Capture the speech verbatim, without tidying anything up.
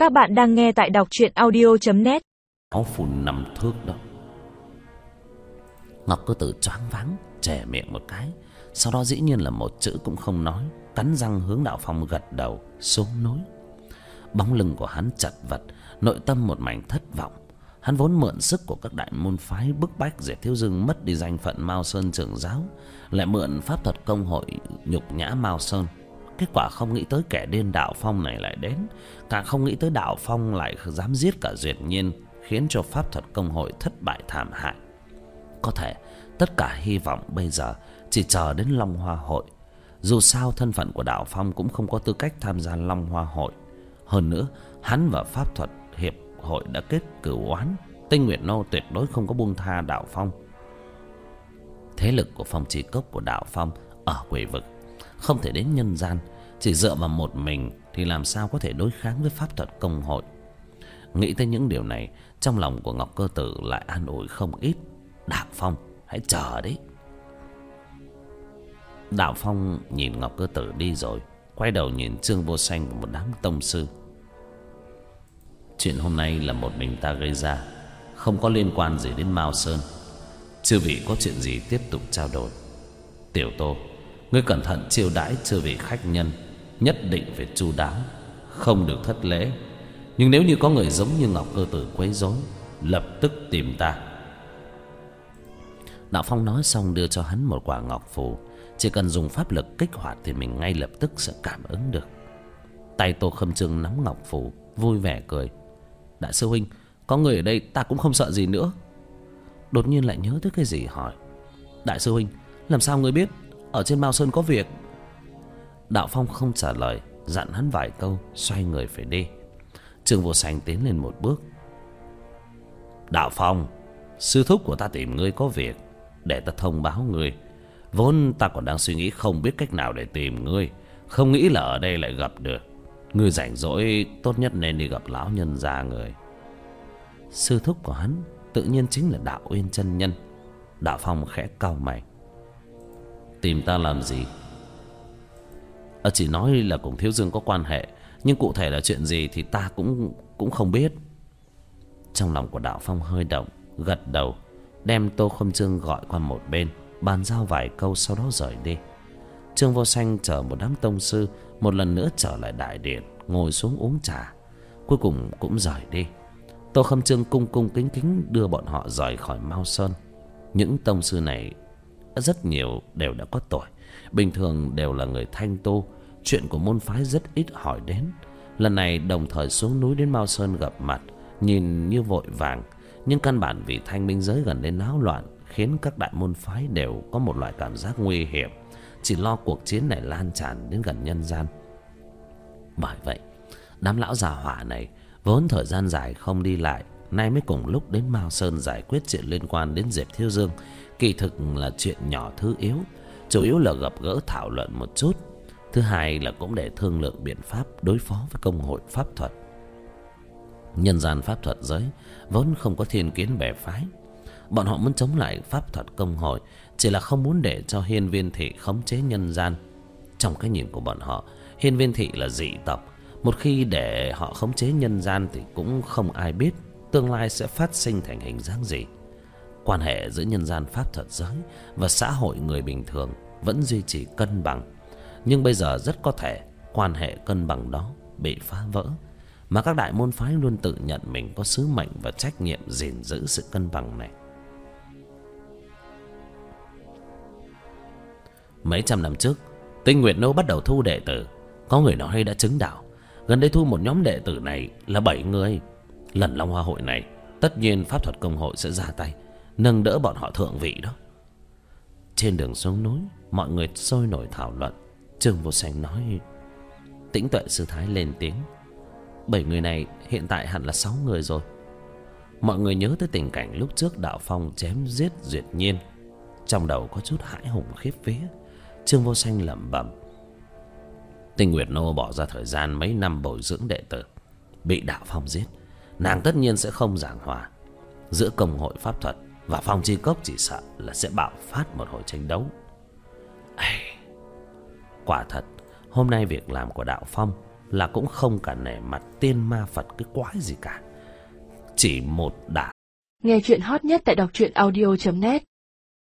Các bạn đang nghe tại đọc truyện audio chấm net. Áo phun năm thước đó. Ngọc Cơ Tử choáng váng, chè miệng một cái, sau đó dĩ nhiên là một chữ cũng không nói, cắn răng hướng Đạo Phong gật đầu xuống núi. Bóng lưng của hắn chật vật, nội tâm một mảnh thất vọng. Hắn vốn mượn sức của các đại môn phái bức bách Diệp Thiếu Dương mất đi danh phận Mao Sơn trưởng giáo, lại mượn pháp thuật công hội nhục nhã Mao Sơn. Kết quả không nghĩ tới kẻ điên Đạo Phong này lại đến, càng không nghĩ tới Đạo Phong lại dám giết cả Duyệt Nhiên, khiến cho pháp thuật công hội thất bại thảm hại. Có thể tất cả hy vọng bây giờ chỉ chờ đến Long Hoa hội. Dù sao thân phận của Đạo Phong cũng không có tư cách tham gia Long Hoa hội. Hơn nữa hắn và pháp thuật hiệp hội đã kết cửu oán, Tinh Nguyệt Nô tuyệt đối không có buông tha Đạo Phong. Thế lực của Phong Trì Cốc của Đạo Phong ở quỷ vực không thể đến nhân gian, chỉ dựa vào một mình thì làm sao có thể đối kháng với pháp thuật công hội. Nghĩ tới những điều này, trong lòng của Ngọc Cơ Tử lại an ủi không ít. Đạo Phong, hãy chờ đấy. Đạo Phong nhìn Ngọc Cơ Tử đi rồi, quay đầu nhìn Trương Vô Sanh và một đám tông sư. Chuyện hôm nay là một mình ta gây ra, không có liên quan gì đến Mao Sơn. Chư vị có chuyện gì tiếp tục trao đổi. Tiểu Tô, ngươi cẩn thận chiêu đãi chư vị khách nhân, nhất định phải chu đáo, không được thất lễ. Nhưng nếu như có người giống như Ngọc Cơ Tử quấy rối, lập tức tìm ta. Đạo Phong nói xong đưa cho hắn một quả ngọc phù, chỉ cần dùng pháp lực kích hoạt thì mình ngay lập tức sẽ cảm ứng được. Tay Tô Khâm Trương nắm ngọc phù, vui vẻ cười. Đại sư huynh, có người ở đây ta cũng không sợ gì nữa. Đột nhiên lại nhớ tới cái gì hỏi. Đại sư huynh, làm sao ngươi biết ở trên Mao Sơn có việc? Đạo Phong không trả lời, dặn hắn vài câu, xoay người phải đi. Trương Vô Sanh tiến lên một bước. Đạo Phong, sư thúc của ta tìm ngươi có việc, để ta thông báo ngươi. Vốn ta còn đang suy nghĩ không biết cách nào để tìm ngươi, không nghĩ là ở đây lại gặp được. Ngươi rảnh rỗi tốt nhất nên đi gặp lão nhân gia người. Sư thúc của hắn tự nhiên chính là Đạo Uyên chân nhân. Đạo Phong khẽ cau mày. Tìm ta làm gì? À, chỉ nói là cùng Thiếu Dương có quan hệ, nhưng cụ thể là chuyện gì thì ta cũng cũng không biết. Trong lòng của Đạo Phong hơi động, gật đầu, đem Tô Khâm Trương gọi qua một bên, bàn giao vài câu sau đó rời đi. Trương Vô Sanh chờ một đám tông sư một lần nữa trở lại đại điện, ngồi xuống uống trà, cuối cùng cũng rời đi. Tô Khâm Trương cung cung kính kính đưa bọn họ rời khỏi Mao Sơn. Những tông sư này rất nhiều đều đã có tuổi, bình thường đều là người thanh tu, chuyện của môn phái rất ít hỏi đến. Lần này đồng thời xuống núi đến Mao Sơn gặp mặt, nhìn như vội vàng, nhưng căn bản vì thanh minh giới gần đến náo loạn, khiến các đại môn phái đều có một loại cảm giác nguy hiểm, chỉ lo cuộc chiến này lan tràn đến gần nhân gian. Bởi vậy đám lão già hỏa này vốn thời gian dài không đi lại, nay mới cùng lúc đến Mao Sơn giải quyết chuyện liên quan đến Diệp Thiếu Dương. Kỳ thực là chuyện nhỏ thứ yếu, chủ yếu là gặp gỡ thảo luận một chút. Thứ hai là cũng để thương lượng biện pháp đối phó với công hội pháp thuật. Nhân gian pháp thuật giới vốn không có thiên kiến bè phái, bọn họ muốn chống lại pháp thuật công hội, chỉ là không muốn để cho Hiên Viên Thị khống chế nhân gian. Trong cái nhìn của bọn họ, Hiên Viên Thị là dị tộc, một khi để họ khống chế nhân gian thì cũng không ai biết tương lai sẽ phát sinh thành hình dáng gì. Quan hệ giữa nhân gian pháp thuật giới và xã hội người bình thường vẫn duy trì cân bằng, nhưng bây giờ rất có thể quan hệ cân bằng đó bị phá vỡ, mà các đại môn phái luôn tự nhận mình có sứ mệnh và trách nhiệm gìn giữ sự cân bằng này. Mấy trăm năm trước, Tinh Nguyệt Nô bắt đầu thu đệ tử, có người nói đã chứng đạo. Gần đây thu một nhóm đệ tử này là bảy người. Lần Long Hoa hội này, tất nhiên pháp thuật công hội sẽ ra tay nâng đỡ bọn họ thượng vị đó. Trên đường xuống núi, mọi người sôi nổi thảo luận. Trương Vô Sanh nói. Tĩnh Tuệ sư thái lên tiếng. Bảy người này hiện tại hẳn là sáu người rồi. Mọi người nhớ tới tình cảnh lúc trước Đạo Phong chém giết Duyệt Nhiên, trong đầu có chút hãi hùng khiếp vía. Trương Vô Sanh lẩm bẩm. Tinh Nguyệt Nô bỏ ra thời gian mấy năm bồi dưỡng đệ tử, bị Đạo Phong giết, nàng tất nhiên sẽ không giảng hòa. Giữa công hội pháp thuật và Phong Chi Cốc chỉ sợ là sẽ bạo phát một hồi tranh đấu. Ây, quả thật hôm nay việc làm của Đạo Phong là cũng không cả nể mặt tiên ma Phật cái quái gì cả. Chỉ một đả. Nghe chuyện hot nhất tại đọc truyện audio chấm net.